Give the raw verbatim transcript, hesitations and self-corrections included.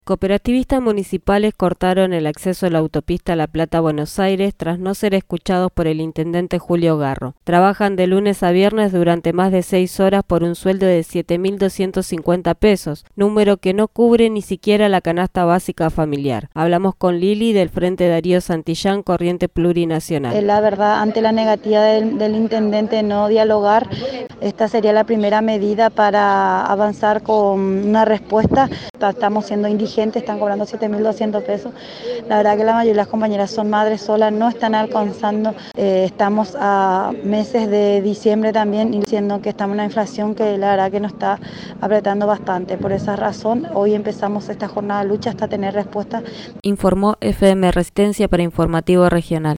Cooperativistas municipales cortaron el acceso a la autopista La Plata-Buenos Aires tras no ser escuchados por el intendente Julio Garro. Trabajan de lunes a viernes durante más de seis horas por un sueldo de siete mil doscientos cincuenta pesos, número que no cubre ni siquiera la canasta básica familiar. Hablamos con Lili del Frente Darío Santillán, Corriente Plurinacional. La verdad, ante la negativa del, del intendente no dialogar, esta sería la primera medida para avanzar con una respuesta. Estamos siendo indigentes, están cobrando siete mil doscientos pesos. La verdad que la mayoría de las compañeras son madres solas, no están alcanzando. Eh, estamos a meses de diciembre también, y siendo que estamos en una inflación que la verdad que nos está apretando bastante. Por esa razón, hoy empezamos esta jornada de lucha hasta tener respuesta. Informó F M Resistencia para Informativo Regional.